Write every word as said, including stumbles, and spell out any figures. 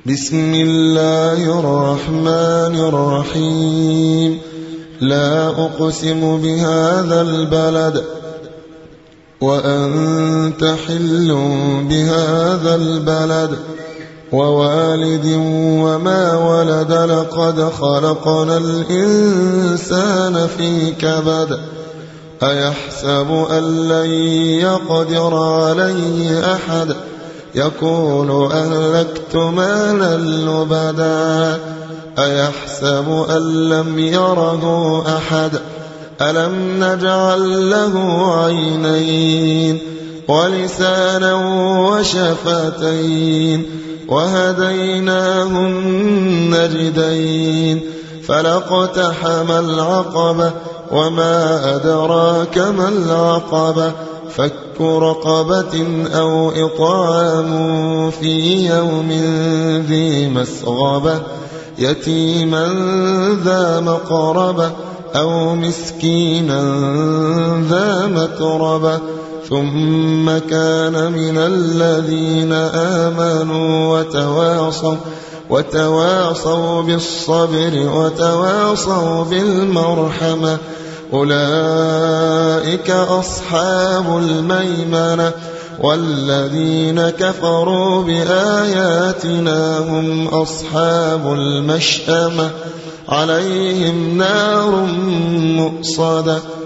بسم الله الرحمن الرحيم. لا أقسم بهذا البلد وأنت حل بهذا البلد ووالد وما ولد لقد خلقنا الإنسان في كبد أيحسب أن لن يقدر عليه أحد يقول أهلكت مالا لبدا أيحسب أن لم يره أحد ألم نجعل له عينين ولسانا وشفتين وهديناه النجدين فلاقتحم العقبة وما أدراك ما العقبة فك رقبة أو إطعام في يوم ذي مسغبة يتيما ذا مقربة أو مسكينا ذا متربة ثم كان من الذين آمنوا وتواصوا وتواصوا بالصبر وتواصوا بالمرحمة أولئك أصحاب الميمنة والذين كفروا بآياتنا هم أصحاب المشأمة عليهم نار مؤصدة